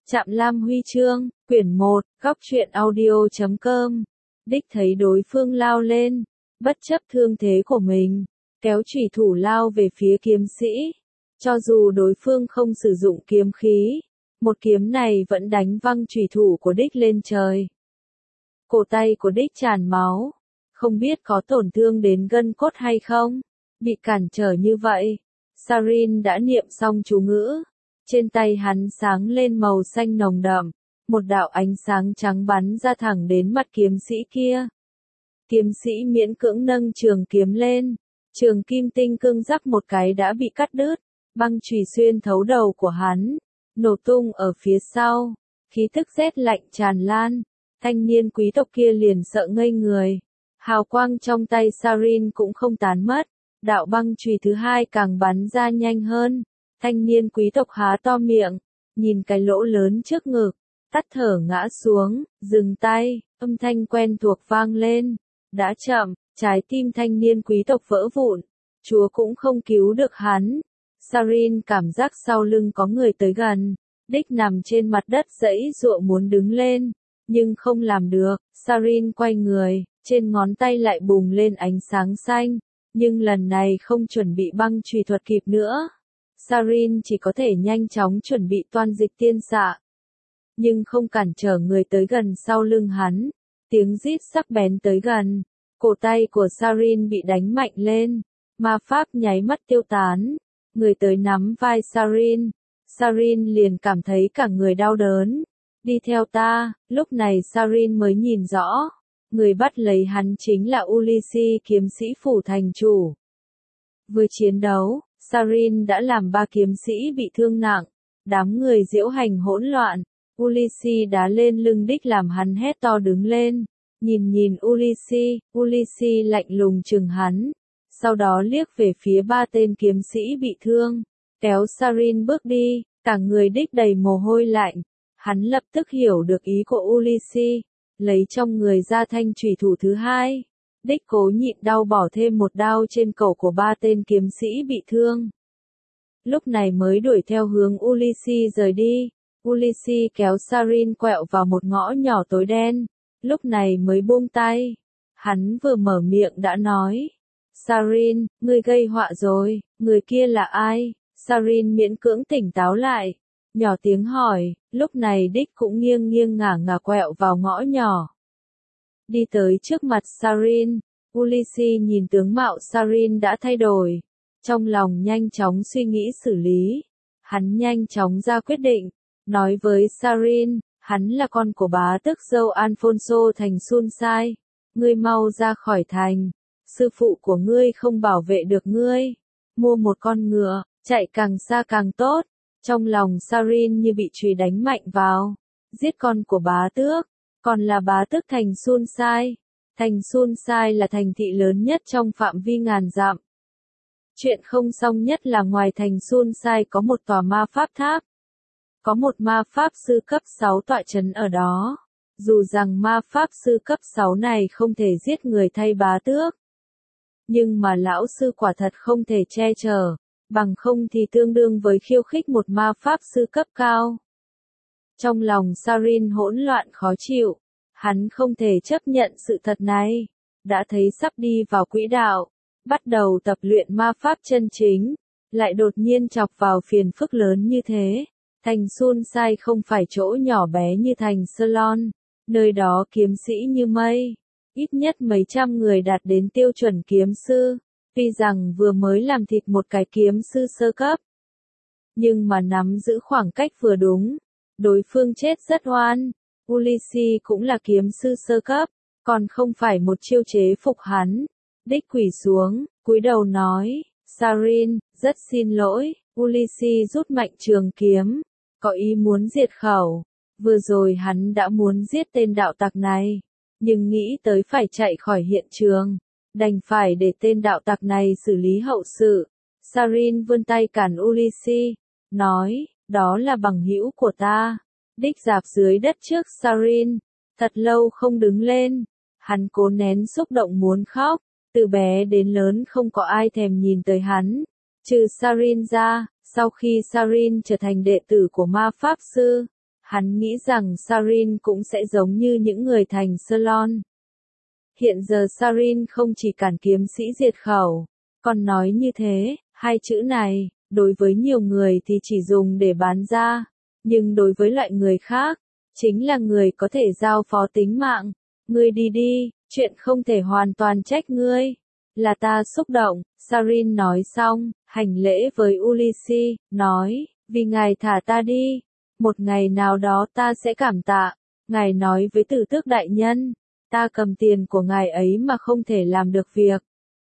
Trạm Lam Huy chương, quyển 1, góc truyện audio.com. Đích thấy đối phương lao lên, bất chấp thương thế của mình, kéo chủy thủ lao về phía kiếm sĩ. Cho dù đối phương không sử dụng kiếm khí, một kiếm này vẫn đánh văng chủy thủ của đích lên trời. Cổ tay của đích tràn máu, không biết có tổn thương đến gân cốt hay không. Bị cản trở như vậy, Sarin đã niệm xong chú ngữ. Trên tay hắn sáng lên màu xanh nồng đậm, một đạo ánh sáng trắng bắn ra thẳng đến mặt kiếm sĩ kia. Kiếm sĩ miễn cưỡng nâng trường kiếm lên, trường kim tinh cương rắc một cái đã bị cắt đứt, băng chùy xuyên thấu đầu của hắn, nổ tung ở phía sau, khí tức rét lạnh tràn lan, thanh niên quý tộc kia liền sợ ngây người. Hào quang trong tay Sarin cũng không tán mất, đạo băng chùy thứ hai càng bắn ra nhanh hơn. Thanh niên quý tộc há to miệng, nhìn cái lỗ lớn trước ngực, tắt thở ngã xuống, dừng tay, âm thanh quen thuộc vang lên. Đã chậm, trái tim thanh niên quý tộc vỡ vụn, Chúa cũng không cứu được hắn. Sarin cảm giác sau lưng có người tới gần, đích nằm trên mặt đất giãy giụa muốn đứng lên, nhưng không làm được. Sarin quay người, trên ngón tay lại bùng lên ánh sáng xanh, nhưng lần này không chuẩn bị băng chùy thuật kịp nữa. Sarin chỉ có thể nhanh chóng chuẩn bị toan dịch tiên xạ, nhưng không cản trở người tới gần sau lưng hắn. Tiếng rít sắc bén tới gần, cổ tay của Sarin bị đánh mạnh lên, ma pháp nháy mắt tiêu tán. Người tới nắm vai Sarin, Sarin liền cảm thấy cả người đau đớn. Đi theo ta. Lúc này Sarin mới nhìn rõ, người bắt lấy hắn chính là Ulysses, kiếm sĩ phủ thành chủ. Vừa chiến đấu, Sarin đã làm 3 kiếm sĩ bị thương nặng, đám người diễu hành hỗn loạn. Ulysses đá lên lưng đích làm hắn hét to đứng lên, nhìn Ulysses lạnh lùng chừng hắn, sau đó liếc về phía 3 tên kiếm sĩ bị thương, kéo Sarin bước đi, cả người đích đầy mồ hôi lạnh. Hắn lập tức hiểu được ý của Ulysses, lấy trong người ra thanh chủy thủ thứ hai. Đích cố nhịn đau bỏ thêm một đao trên cổ của 3 tên kiếm sĩ bị thương. Lúc này mới đuổi theo hướng Ulysses rời đi. Ulysses kéo Sarin quẹo vào một ngõ nhỏ tối đen, lúc này mới buông tay. Hắn vừa mở miệng đã nói, Sarin, ngươi gây họa rồi, người kia là ai? Sarin miễn cưỡng tỉnh táo lại, nhỏ tiếng hỏi, lúc này đích cũng nghiêng nghiêng ngả ngả quẹo vào ngõ nhỏ. Đi tới trước mặt Sarin, Ulysses nhìn tướng mạo Sarin đã thay đổi, trong lòng nhanh chóng suy nghĩ xử lý. Hắn nhanh chóng ra quyết định, nói với Sarin, hắn là con của bá tước dâu Alfonso thành Sunsai, ngươi mau ra khỏi thành, sư phụ của ngươi không bảo vệ được ngươi, mua một con ngựa, chạy càng xa càng tốt. Trong lòng Sarin như bị chùy đánh mạnh vào, giết con của bá tước, còn là bá tước thành Sunsai. Thành Sunsai là thành thị lớn nhất trong phạm vi ngàn dặm. Chuyện không xong nhất là ngoài thành Sunsai có một tòa ma pháp tháp. Có một ma pháp sư cấp 6 tọa trấn ở đó. Dù rằng ma pháp sư cấp 6 này không thể giết người thay bá tước, nhưng mà lão sư quả thật không thể che chở, bằng không thì tương đương với khiêu khích một ma pháp sư cấp cao. Trong lòng Sarin hỗn loạn khó chịu, hắn không thể chấp nhận sự thật này, đã thấy sắp đi vào quỹ đạo, bắt đầu tập luyện ma pháp chân chính, lại đột nhiên chọc vào phiền phức lớn như thế. Thành Sunsai không phải chỗ nhỏ bé như thành Salon, nơi đó kiếm sĩ như mây, ít nhất mấy trăm người đạt đến tiêu chuẩn kiếm sư, tuy rằng vừa mới làm thịt một cái kiếm sư sơ cấp, nhưng mà nắm giữ khoảng cách vừa đúng, đối phương chết rất oan. Ulysses cũng là kiếm sư sơ cấp, còn không phải một chiêu chế phục hắn. Đích quỳ xuống, cúi đầu nói, Sarin, rất xin lỗi. Ulysses rút mạnh trường kiếm, có ý muốn diệt khẩu. Vừa rồi hắn đã muốn giết tên đạo tặc này, nhưng nghĩ tới phải chạy khỏi hiện trường, đành phải để tên đạo tặc này xử lý hậu sự. Sarin vươn tay cản Ulysses, nói, đó là bằng hữu của ta. Đích rạp dưới đất trước Sarin, thật lâu không đứng lên. Hắn cố nén xúc động muốn khóc, từ bé đến lớn không có ai thèm nhìn tới hắn, trừ Sarin ra. Sau khi Sarin trở thành đệ tử của ma pháp sư, Hắn nghĩ rằng Sarin cũng sẽ giống như những người thành Salon. Hiện giờ Sarin không chỉ cản kiếm sĩ diệt khẩu, còn nói như thế, hai chữ này, đối với nhiều người thì chỉ dùng để bán ra, nhưng đối với loại người khác, chính là người có thể giao phó tính mạng. Ngươi đi đi, chuyện không thể hoàn toàn trách ngươi. Là ta xúc động, Sarin nói xong, hành lễ với Ulysses, nói, vì ngài thả ta đi, một ngày nào đó ta sẽ cảm tạ. Ngài nói với Tử Tước đại nhân, ta cầm tiền của ngài ấy mà không thể làm được việc.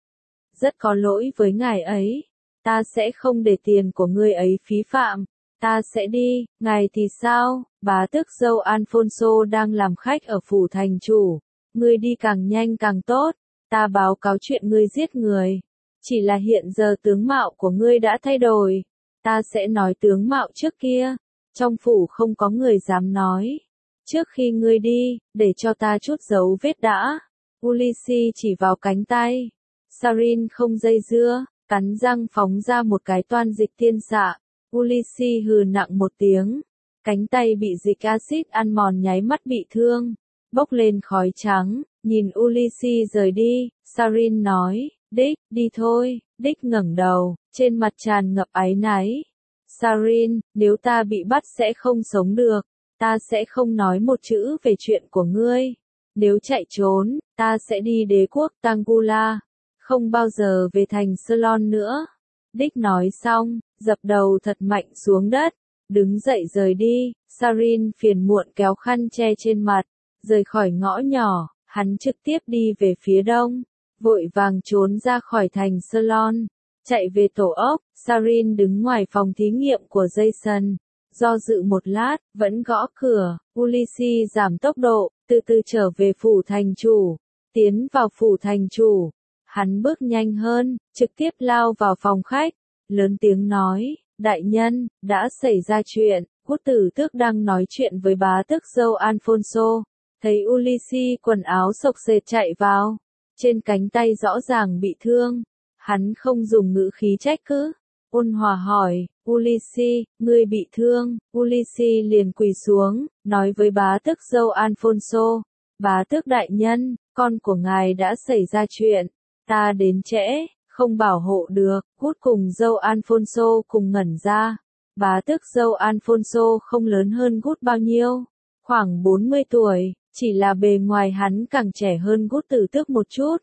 Rất có lỗi với ngài ấy, ta sẽ không để tiền của ngươi ấy phí phạm, ta sẽ đi. Ngài thì sao? Bá tước dâu Alfonso đang làm khách ở phủ thành chủ, ngươi đi càng nhanh càng tốt, ta báo cáo chuyện ngươi giết người. Chỉ là hiện giờ tướng mạo của ngươi đã thay đổi, ta sẽ nói tướng mạo trước kia, trong phủ không có người dám nói. Trước khi ngươi đi, để cho ta chút dấu vết đã. Ulysses chỉ vào cánh tay. Sarin không dây dưa, cắn răng phóng ra một cái toan dịch tiên xạ. Ulysses hừ nặng một tiếng. Cánh tay bị dịch axit ăn mòn nháy mắt bị thương. Bốc lên khói trắng, nhìn Ulysses rời đi, Sarin nói, Đích, đi thôi. Đích ngẩng đầu, trên mặt tràn ngập áy náy. Sarin, nếu ta bị bắt sẽ không sống được. Ta sẽ không nói một chữ về chuyện của ngươi. Nếu chạy trốn, ta sẽ đi đế quốc Tangula, không bao giờ về thành Salon nữa. Đích nói xong, dập đầu thật mạnh xuống đất, đứng dậy rời đi. Sarin phiền muộn kéo khăn che trên mặt, rời khỏi ngõ nhỏ, hắn trực tiếp đi về phía đông, vội vàng trốn ra khỏi thành Salon, chạy về tổ ốc. Sarin đứng ngoài phòng thí nghiệm của Jason. Do dự một lát, vẫn gõ cửa. Ulysses giảm tốc độ, từ từ trở về phủ thành chủ. Tiến vào phủ thành chủ. Hắn bước nhanh hơn, trực tiếp lao vào phòng khách. Lớn tiếng nói, đại nhân, đã xảy ra chuyện. Quốc tử tước đang nói chuyện với bá tước dâu Alfonso. Thấy Ulysses quần áo xộc xệch chạy vào. Trên cánh tay rõ ràng bị thương. Hắn không dùng ngữ khí trách cứ. Ôn hòa hỏi, Ulysses, ngươi bị thương. Ulysses liền quỳ xuống, nói với bá tước dâu Alfonso, bá tước đại nhân, con của ngài đã xảy ra chuyện, ta đến trễ, không bảo hộ được. Hút cùng dâu Alfonso cùng ngẩn ra. Bá tước dâu Alfonso không lớn hơn Gút bao nhiêu, khoảng 40 tuổi, chỉ là bề ngoài hắn càng trẻ hơn Gút tử tước một chút.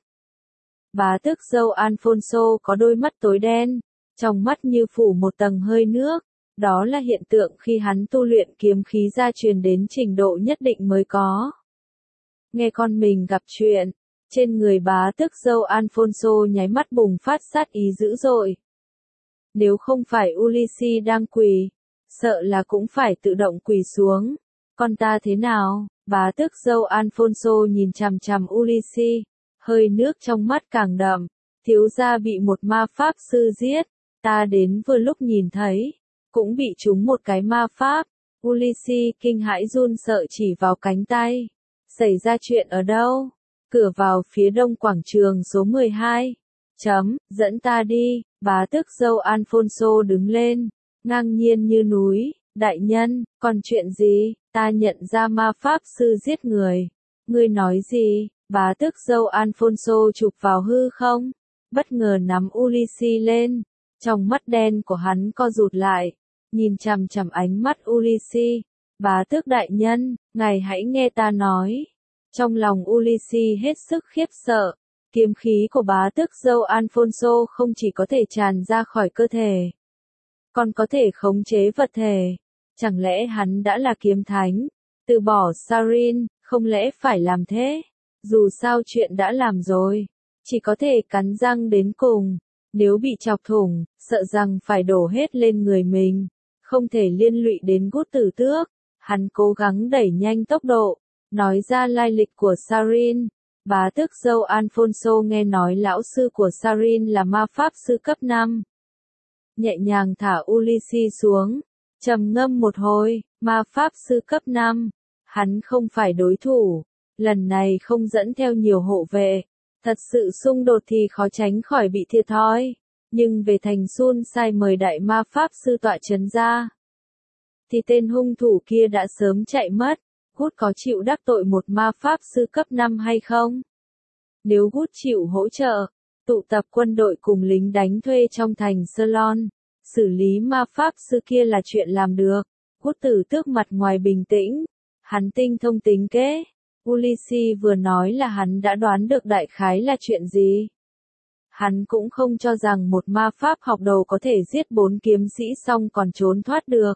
Bá tước dâu Alfonso có đôi mắt tối đen, trong mắt như phủ một tầng hơi nước, đó là hiện tượng khi hắn tu luyện kiếm khí gia truyền đến trình độ nhất định mới có. Nghe con mình gặp chuyện, trên người bá tước dâu Alfonso nháy mắt bùng phát sát ý dữ dội. Nếu không phải Ulysses đang quỳ, sợ là cũng phải tự động quỳ xuống. Con ta thế nào? Bá tước dâu Alfonso nhìn chằm chằm Ulysses, hơi nước trong mắt càng đậm. Thiếu gia bị một ma pháp sư giết. Ta đến vừa lúc nhìn thấy, cũng bị trúng một cái ma pháp. Ulysses kinh hãi run sợ chỉ vào cánh tay. Xảy ra chuyện ở đâu? Cửa vào phía đông quảng trường số 12. Dẫn ta đi. Bá tước dâu Alfonso đứng lên, ngang nhiên như núi. Đại nhân, còn chuyện gì? Ta nhận ra ma pháp sư giết người. Ngươi nói gì? Bá tước dâu Alfonso chụp vào hư không? Bất ngờ nắm Ulysses lên. Trong mắt đen của hắn co rụt lại, nhìn chằm chằm ánh mắt Ulysses. Bá tước đại nhân, ngài hãy nghe ta nói. Trong lòng Ulysses hết sức khiếp sợ. Kiếm khí của bá tước dâu Alfonso không chỉ có thể tràn ra khỏi cơ thể, còn có thể khống chế vật thể. Chẳng lẽ hắn đã là kiếm thánh? Từ bỏ Sarin, không lẽ phải làm thế? Dù sao chuyện đã làm rồi, chỉ có thể cắn răng đến cùng. Nếu bị chọc thủng, sợ rằng phải đổ hết lên người mình, không thể liên lụy đến Gút tử tước. Hắn cố gắng đẩy nhanh tốc độ, nói ra lai lịch của Sarin. Bá tước dâu Alfonso nghe nói lão sư của Sarin là ma pháp sư cấp 5. Nhẹ nhàng thả Ulysses xuống, trầm ngâm một hồi. Ma pháp sư cấp 5, hắn không phải đối thủ. Lần này không dẫn theo nhiều hộ vệ, thật sự xung đột thì khó tránh khỏi bị thiệt thòi. Nhưng về thành Sun sai mời đại ma pháp sư tọa trấn ra. thì tên hung thủ kia đã sớm chạy mất. Good có chịu đắc tội một ma pháp sư cấp 5 hay không? Nếu Good chịu hỗ trợ, tụ tập quân đội cùng lính đánh thuê trong thành Salon, xử lý ma pháp sư kia là chuyện làm được. Good Tử Tước mặt ngoài bình tĩnh, hắn tinh thông tính kế. Ulysses vừa nói là hắn đã đoán được đại khái là chuyện gì. Hắn cũng không cho rằng một ma pháp học đầu có thể giết 4 kiếm sĩ xong còn trốn thoát được.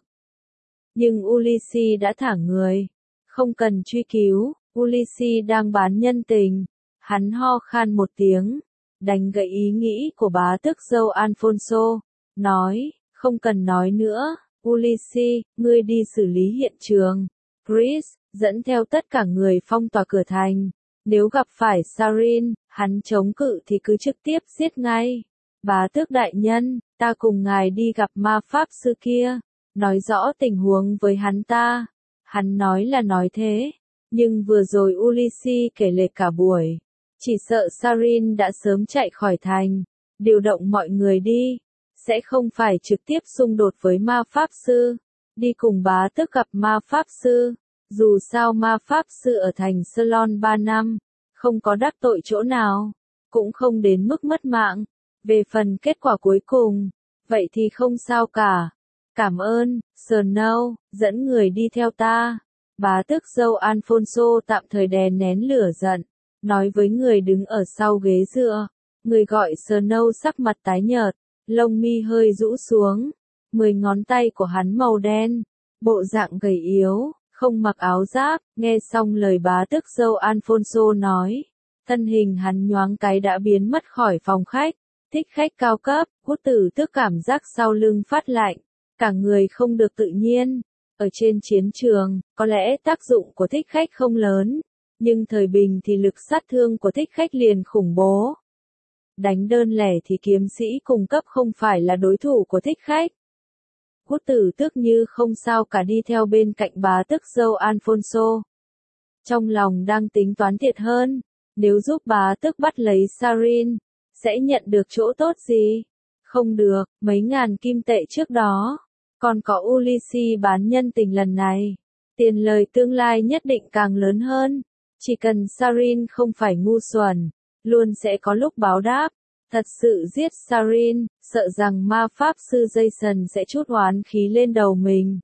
Nhưng Ulysses đã thả người. Không cần truy cứu, Ulysses đang bán nhân tình. Hắn ho khan một tiếng, đánh gãy ý nghĩ của bá tước dâu Alfonso, nói, không cần nói nữa, Ulysses, ngươi đi xử lý hiện trường. Chris, dẫn theo tất cả người phong tỏa cửa thành. Nếu gặp phải Sarin, hắn chống cự thì cứ trực tiếp giết ngay. Bá tước đại nhân, ta cùng ngài đi gặp ma pháp sư kia, nói rõ tình huống với hắn ta. Hắn nói là nói thế, nhưng vừa rồi Ulysses kể lể cả buổi. Chỉ sợ Sarin đã sớm chạy khỏi thành, điều động mọi người đi, sẽ không phải trực tiếp xung đột với ma pháp sư, đi cùng bá tước gặp ma pháp sư. Dù sao ma pháp sư ở thành Salon 3 năm, không có đắc tội chỗ nào, cũng không đến mức mất mạng. Về phần kết quả cuối cùng, vậy thì không sao cả. Cảm ơn, Snow, dẫn người đi theo ta. Bá tước dâu Alfonso tạm thời đè nén lửa giận, nói với người đứng ở sau ghế dựa. Người gọi Snow sắc mặt tái nhợt, lông mi hơi rũ xuống, 10 ngón tay của hắn màu đen, bộ dạng gầy yếu, không mặc áo giáp. Nghe xong lời bá tước dâu Alfonso nói, thân hình hắn nhoáng cái đã biến mất khỏi phòng khách. Thích khách cao cấp, Good Tử Tước cảm giác sau lưng phát lạnh, cả người không được tự nhiên. Ở trên chiến trường, có lẽ tác dụng của thích khách không lớn, nhưng thời bình thì lực sát thương của thích khách liền khủng bố. Đánh đơn lẻ thì kiếm sĩ cùng cấp không phải là đối thủ của thích khách. Good Tử Tước như không sao cả đi theo bên cạnh bá tước dâu Alfonso. Trong lòng đang tính toán thiệt hơn, nếu giúp bá tước bắt lấy Sarin, sẽ nhận được chỗ tốt gì? Không được, mấy ngàn kim tệ trước đó. Còn có Ulysses bán nhân tình lần này. Tiền lời tương lai nhất định càng lớn hơn. Chỉ cần Sarin không phải ngu xuẩn, luôn sẽ có lúc báo đáp. Thật sự giết Sarin, sợ rằng ma pháp sư Jason sẽ trút oán khí lên đầu mình.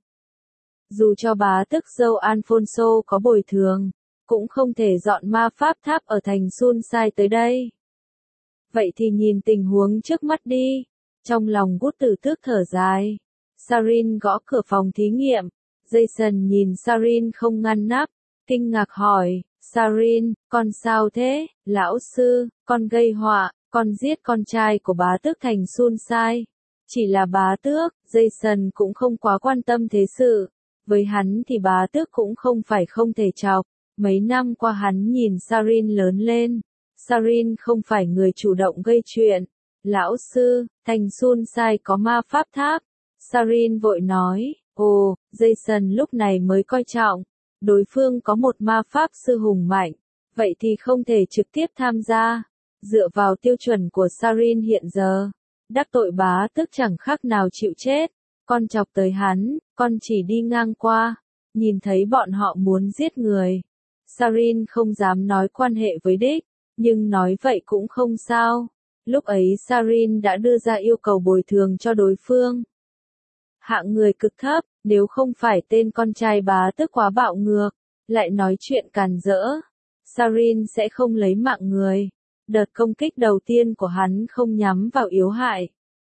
Dù cho bá tước dâu Alfonso có bồi thường, cũng không thể dọn ma pháp tháp ở thành Sunside tới đây. Vậy thì nhìn tình huống trước mắt đi. Trong lòng Good Tử Tước thở dài. Sarin gõ cửa phòng thí nghiệm. Jason nhìn Sarin không ngăn nắp, kinh ngạc hỏi, Sarin, con sao thế? Lão sư, con gây họa, con giết con trai của bá tước thành Sunside. Chỉ là bá tước, Jason cũng không quá quan tâm thế sự. Với hắn thì bá tước cũng không phải không thể chọc. Mấy năm qua hắn nhìn Sarin lớn lên. Sarin không phải người chủ động gây chuyện. Lão sư, thành Sunside có ma pháp tháp. Sarin vội nói, ồ, Jason lúc này mới coi trọng. Đối phương có một ma pháp sư hùng mạnh. Vậy thì không thể trực tiếp tham gia. Dựa vào tiêu chuẩn của Sarin hiện giờ, đắc tội bá tước chẳng khác nào chịu chết. Con chọc tới hắn, con chỉ đi ngang qua, nhìn thấy bọn họ muốn giết người. Sarin không dám nói quan hệ với đích, nhưng nói vậy cũng không sao. Lúc ấy Sarin đã đưa ra yêu cầu bồi thường cho đối phương. Hạng người cực thấp, nếu không phải tên con trai bá tước quá bạo ngược, lại nói chuyện càn rỡ, Sarin sẽ không lấy mạng người. Đợt công kích đầu tiên của hắn không nhắm vào yếu hại.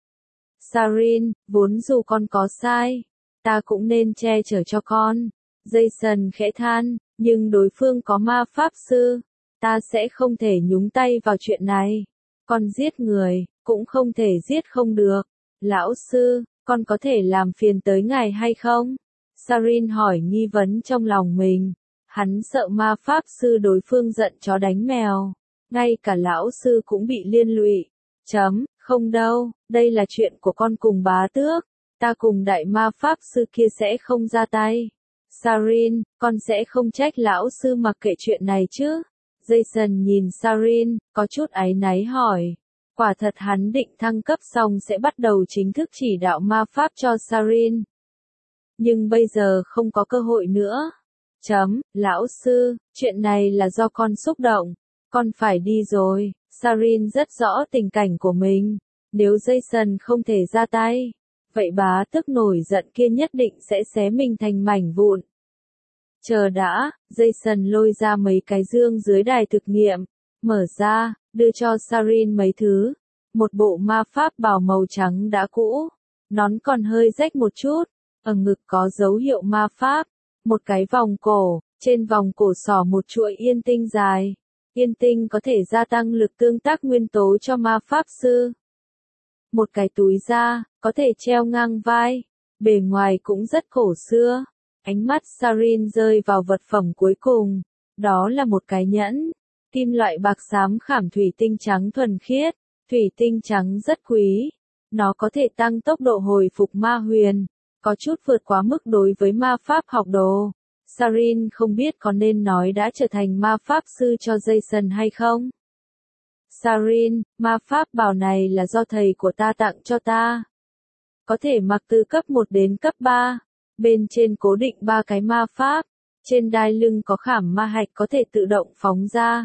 Sarin, vốn dù con có sai, ta cũng nên che chở cho con. Jason khẽ than, nhưng đối phương có ma pháp sư, ta sẽ không thể nhúng tay vào chuyện này. Con giết người, cũng không thể giết không được. Lão sư, con có thể làm phiền tới ngài hay không? Sarin hỏi nghi vấn trong lòng mình. Hắn sợ ma pháp sư đối phương giận chó đánh mèo. Ngay cả lão sư cũng bị liên lụy. Không đâu, đây là chuyện của con cùng bá tước. Ta cùng đại ma pháp sư kia sẽ không ra tay. Sarin, con sẽ không trách lão sư mặc kệ chuyện này chứ? Jason nhìn Sarin, có chút áy náy hỏi. Quả thật hắn định thăng cấp xong sẽ bắt đầu chính thức chỉ đạo ma pháp cho Sarin. nhưng bây giờ không có cơ hội nữa. Lão sư, chuyện này là do con xúc động, con phải đi rồi. Sarin rất rõ tình cảnh của mình, nếu Jason không thể ra tay, vậy bá tước nổi giận kia nhất định sẽ xé mình thành mảnh vụn. Chờ đã, Jason lôi ra mấy cái dương dưới đài thực nghiệm, mở ra, đưa cho Sarin mấy thứ. Một bộ ma pháp bào màu trắng đã cũ, nón còn hơi rách một chút, ở ngực có dấu hiệu ma pháp, một cái vòng cổ, trên vòng cổ xỏ một chuỗi yên tinh dài. Yên tinh có thể gia tăng lực tương tác nguyên tố cho ma pháp sư. Một cái túi da, có thể treo ngang vai, bề ngoài cũng rất cổ xưa. Ánh mắt Sarin rơi vào vật phẩm cuối cùng, đó là một cái nhẫn, kim loại bạc xám khảm thủy tinh trắng thuần khiết, thủy tinh trắng rất quý. Nó có thể tăng tốc độ hồi phục ma huyền, có chút vượt quá mức đối với ma pháp học đồ. Sarin không biết có nên nói đã trở thành ma pháp sư cho Jason hay không. Sarin, ma pháp bào này là do thầy của ta tặng cho ta. Có thể mặc từ cấp 1 đến cấp 3. Bên trên cố định 3 cái ma pháp. Trên đai lưng có khảm ma hạch có thể tự động phóng ra.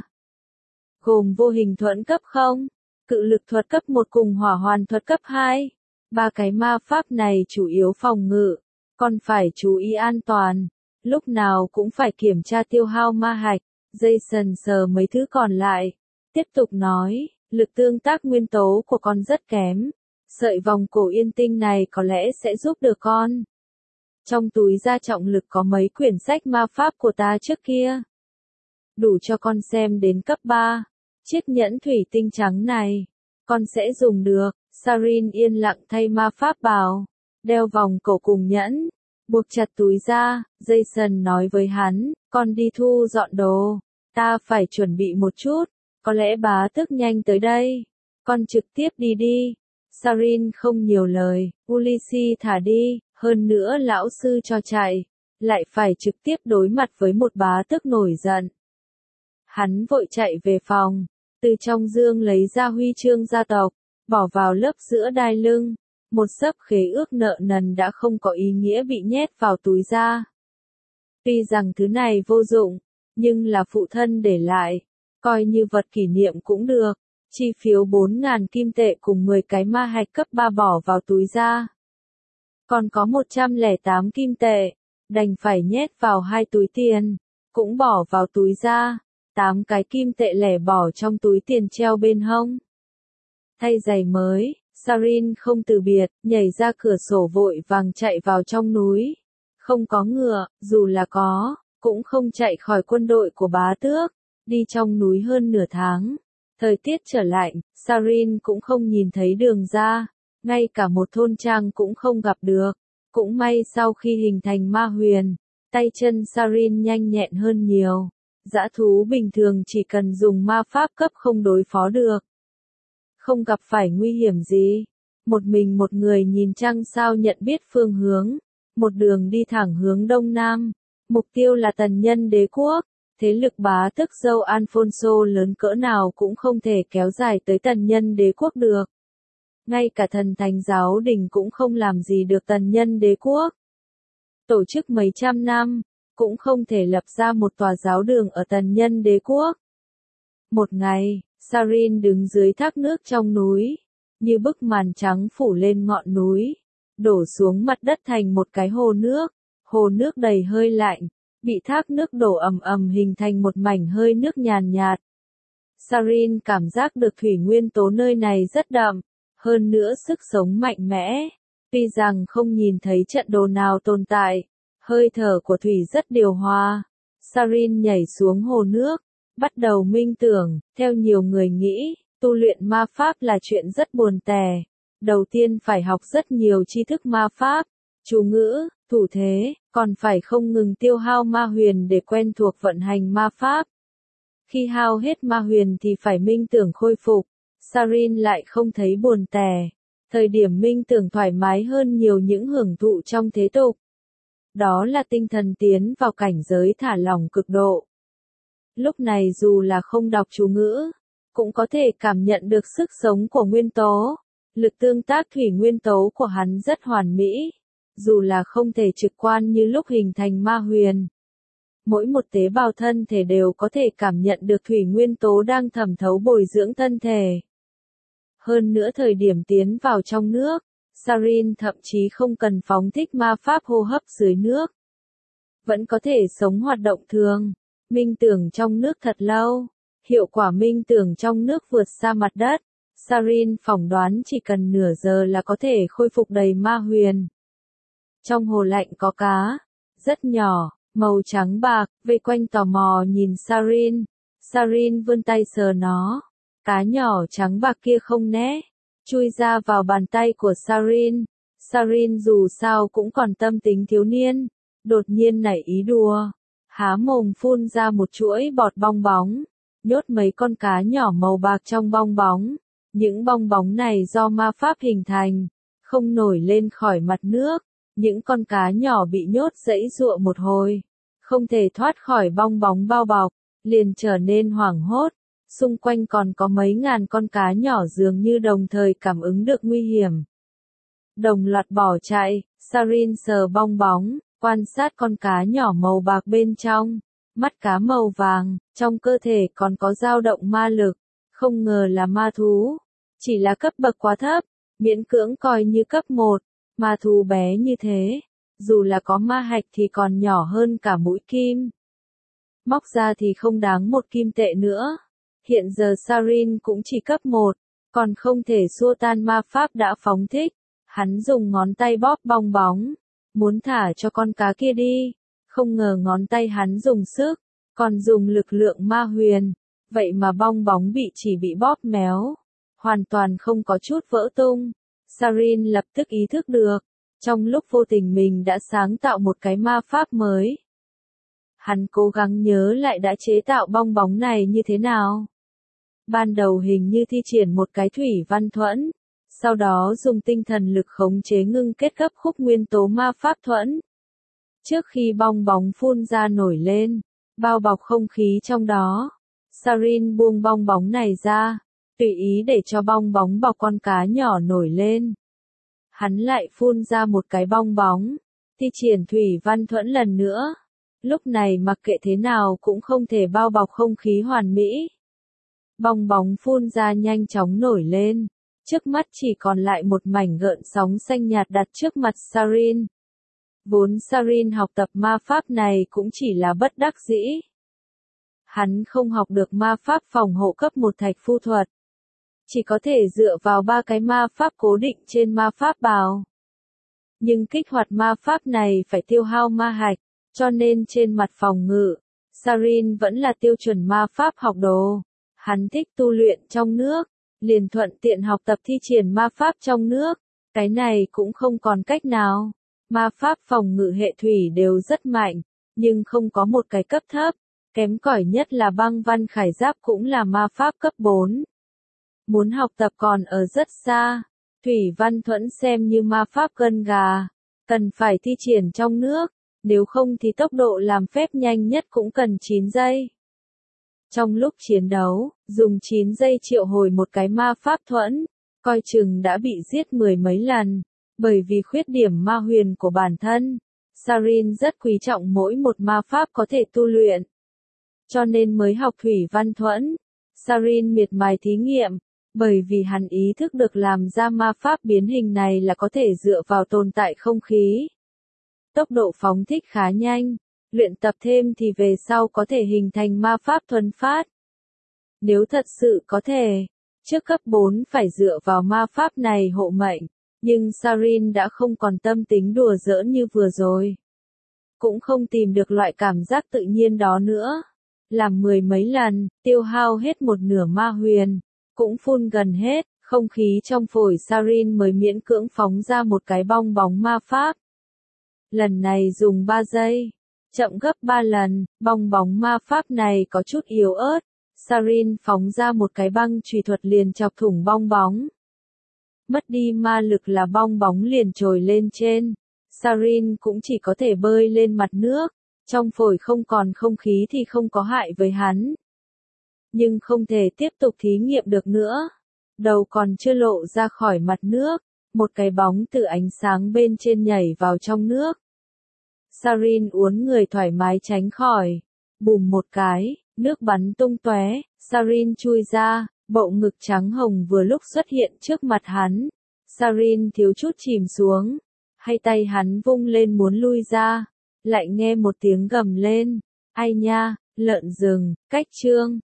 Gồm vô hình thuẫn cấp 0, cự lực thuật cấp 1 cùng hỏa hoàn thuật cấp 2. 3 cái ma pháp này chủ yếu phòng ngự. Còn phải chú ý an toàn. Lúc nào cũng phải kiểm tra tiêu hao ma hạch. Jason sờ mấy thứ còn lại. Tiếp tục nói, lực tương tác nguyên tố của con rất kém. Sợi vòng cổ yên tinh này có lẽ sẽ giúp được con. Trong túi da trọng lực có mấy quyển sách ma pháp của ta trước kia. Đủ cho con xem đến cấp 3. Chiếc nhẫn thủy tinh trắng này, con sẽ dùng được. Sarin yên lặng thay ma pháp bào, đeo vòng cổ cùng nhẫn, buộc chặt túi da. Jason nói với hắn, con đi thu dọn đồ, ta phải chuẩn bị một chút, có lẽ bá tước nhanh tới đây, con trực tiếp đi đi. Sarin không nhiều lời, Ulysses thả đi, hơn nữa lão sư cho chạy, lại phải trực tiếp đối mặt với một bá tước nổi giận. Hắn vội chạy về phòng, từ trong dương lấy ra huy chương gia tộc, bỏ vào lớp giữa đai lưng, một xấp khế ước nợ nần đã không có ý nghĩa bị nhét vào túi da. Tuy rằng thứ này vô dụng, nhưng là phụ thân để lại, coi như vật kỷ niệm cũng được. Chi phiếu 4.000 kim tệ cùng 10 cái ma hạch cấp 3 bỏ vào túi da. Còn có 108 kim tệ, đành phải nhét vào 2 túi tiền, cũng bỏ vào túi da. 8 cái kim tệ lẻ bỏ trong túi tiền treo bên hông. Thay giày mới, Sarin không từ biệt, nhảy ra cửa sổ vội vàng chạy vào trong núi. Không có ngựa, dù là có, cũng không chạy khỏi quân đội của bá tước. Đi trong núi hơn nửa tháng. Thời tiết trở lạnh, Sarin cũng không nhìn thấy đường ra, ngay cả một thôn trang cũng không gặp được. Cũng may sau khi hình thành ma huyền, tay chân Sarin nhanh nhẹn hơn nhiều. Dã thú bình thường chỉ cần dùng ma pháp cấp không đối phó được. Không gặp phải nguy hiểm gì. Một mình một người nhìn trăng sao nhận biết phương hướng. Một đường đi thẳng hướng đông nam. Mục tiêu là Tần Nhân Đế quốc. Thế lực bá tước dâu Alfonso lớn cỡ nào cũng không thể kéo dài tới Tần Nhân Đế quốc được. Ngay cả thần thánh giáo đình cũng không làm gì được Tần Nhân Đế quốc. Tổ chức mấy trăm năm, cũng không thể lập ra một tòa giáo đường ở Tần Nhân Đế quốc. Một ngày, Sarin đứng dưới thác nước trong núi, như bức màn trắng phủ lên ngọn núi, đổ xuống mặt đất thành một cái hồ nước đầy hơi lạnh. Bị thác nước đổ ầm ầm hình thành một mảnh hơi nước nhàn nhạt. Sarin cảm giác được thủy nguyên tố nơi này rất đậm, hơn nữa sức sống mạnh mẽ. Tuy rằng không nhìn thấy trận đồ nào tồn tại, hơi thở của thủy rất điều hòa. Sarin nhảy xuống hồ nước, bắt đầu minh tưởng. Theo nhiều người nghĩ, tu luyện ma pháp là chuyện rất buồn tẻ. Đầu tiên phải học rất nhiều tri thức ma pháp, chú ngữ, thủ thế, còn phải không ngừng tiêu hao ma huyền để quen thuộc vận hành ma pháp. Khi hao hết ma huyền thì phải minh tưởng khôi phục. Sarin lại không thấy buồn tẻ. Thời điểm minh tưởng thoải mái hơn nhiều những hưởng thụ trong thế tục. Đó là tinh thần tiến vào cảnh giới thả lỏng cực độ. Lúc này dù là không đọc chú ngữ, cũng có thể cảm nhận được sức sống của nguyên tố. Lực tương tác thủy nguyên tố của hắn rất hoàn mỹ. dù là không thể trực quan như lúc hình thành ma huyền. Mỗi một tế bào thân thể đều có thể cảm nhận được thủy nguyên tố đang thẩm thấu bồi dưỡng thân thể. Hơn nữa thời điểm tiến vào trong nước, Sarin thậm chí không cần phóng thích ma pháp hô hấp dưới nước. Vẫn có thể sống hoạt động thường, minh tưởng trong nước thật lâu. Hiệu quả minh tưởng trong nước vượt xa mặt đất. Sarin phỏng đoán chỉ cần nửa giờ là có thể khôi phục đầy ma huyền. Trong hồ lạnh có cá, rất nhỏ, màu trắng bạc, vây quanh tò mò nhìn Sarin. Sarin vươn tay sờ nó. Cá nhỏ trắng bạc kia không né, chui ra vào bàn tay của Sarin. Sarin dù sao cũng còn tâm tính thiếu niên, đột nhiên nảy ý đùa. Há mồm phun ra một chuỗi bọt bong bóng, nhốt mấy con cá nhỏ màu bạc trong bong bóng. Những bong bóng này do ma pháp hình thành, không nổi lên khỏi mặt nước. Những con cá nhỏ bị nhốt giãy giụa một hồi, không thể thoát khỏi bong bóng bao bọc, liền trở nên hoảng hốt. Xung quanh còn có mấy ngàn con cá nhỏ dường như đồng thời cảm ứng được nguy hiểm. Đồng loạt bỏ chạy, Sarin sờ bong bóng, quan sát con cá nhỏ màu bạc bên trong. Mắt cá màu vàng, trong cơ thể còn có dao động ma lực. Không ngờ là ma thú. Chỉ là cấp bậc quá thấp, miễn cưỡng coi như cấp 1. Ma thú bé như thế, dù là có ma hạch thì còn nhỏ hơn cả mũi kim. Móc ra thì không đáng 1 kim tệ nữa. Hiện giờ Sarin cũng chỉ cấp 1, còn không thể xua tan ma pháp đã phóng thích. Hắn dùng ngón tay bóp bong bóng, muốn thả cho con cá kia đi. Không ngờ ngón tay hắn dùng sức, còn dùng lực lượng ma huyền. Vậy mà bong bóng chỉ bị bóp méo, hoàn toàn không có chút vỡ tung. Sarin lập tức ý thức được, trong lúc vô tình mình đã sáng tạo một cái ma pháp mới. Hắn cố gắng nhớ lại đã chế tạo bong bóng này như thế nào. Ban đầu hình như thi triển một cái thủy văn thuẫn, sau đó dùng tinh thần lực khống chế ngưng kết gấp khúc nguyên tố ma pháp thuẫn. Trước khi bong bóng phun ra nổi lên, bao bọc không khí trong đó, Sarin buông bong bóng này ra, tùy ý để cho bong bóng bọc con cá nhỏ nổi lên. Hắn lại phun ra một cái bong bóng, thi triển thủy văn thuẫn lần nữa. Lúc này mặc kệ thế nào cũng không thể bao bọc không khí hoàn mỹ. Bong bóng phun ra nhanh chóng nổi lên, trước mắt chỉ còn lại một mảnh gợn sóng xanh nhạt đặt trước mặt Sarin. Vốn Sarin học tập ma pháp này cũng chỉ là bất đắc dĩ. Hắn không học được ma pháp phòng hộ cấp 1 thạch phu thuật. Chỉ có thể dựa vào 3 cái ma pháp cố định trên ma pháp bào. Nhưng kích hoạt ma pháp này phải tiêu hao ma hạch, cho nên trên mặt phòng ngự, Sarin vẫn là tiêu chuẩn ma pháp học đồ. Hắn thích tu luyện trong nước, liền thuận tiện học tập thi triển ma pháp trong nước. Cái này cũng không còn cách nào. Ma pháp phòng ngự hệ thủy đều rất mạnh, nhưng không có một cái cấp thấp. Kém cỏi nhất là băng văn khải giáp cũng là ma pháp cấp 4. Muốn học tập còn ở rất xa. Thủy văn thuẫn xem như ma pháp gân gà, cần phải thi triển trong nước, nếu không thì tốc độ làm phép nhanh nhất cũng cần 9 giây. Trong lúc chiến đấu, dùng 9 giây triệu hồi một cái ma pháp thuẫn, coi chừng đã bị giết 10 mấy lần, bởi vì khuyết điểm ma huyền của bản thân. Sarin rất quý trọng mỗi một ma pháp có thể tu luyện, cho nên mới học thủy văn thuẫn. Sarin miệt mài thí nghiệm, bởi vì hắn ý thức được làm ra ma pháp biến hình này là có thể dựa vào tồn tại không khí. Tốc độ phóng thích khá nhanh, luyện tập thêm thì về sau có thể hình thành ma pháp thuần phát. Nếu thật sự có thể, trước cấp 4 phải dựa vào ma pháp này hộ mệnh, nhưng Sarin đã không còn tâm tính đùa giỡn như vừa rồi. Cũng không tìm được loại cảm giác tự nhiên đó nữa. Làm 10 mấy lần, tiêu hao hết một nửa ma huyền, cũng phun gần hết, không khí trong phổi Sarin mới miễn cưỡng phóng ra một cái bong bóng ma pháp. Lần này dùng 3 giây, chậm gấp 3 lần, bong bóng ma pháp này có chút yếu ớt. Sarin phóng ra một cái băng chùy thuật liền chọc thủng bong bóng. Mất đi ma lực là bong bóng liền trồi lên trên. Sarin cũng chỉ có thể bơi lên mặt nước. Trong phổi không còn không khí thì không có hại với hắn. Nhưng không thể tiếp tục thí nghiệm được nữa. Đầu còn chưa lộ ra khỏi mặt nước, một cái bóng từ ánh sáng bên trên nhảy vào trong nước. Sarin uốn người thoải mái tránh khỏi. Bùm một cái, nước bắn tung tóe, Sarin chui ra, bộ ngực trắng hồng vừa lúc xuất hiện trước mặt hắn. Sarin thiếu chút chìm xuống, hai tay hắn vung lên muốn lui ra, lại nghe một tiếng gầm lên. Ai nha, lợn rừng, cách chương.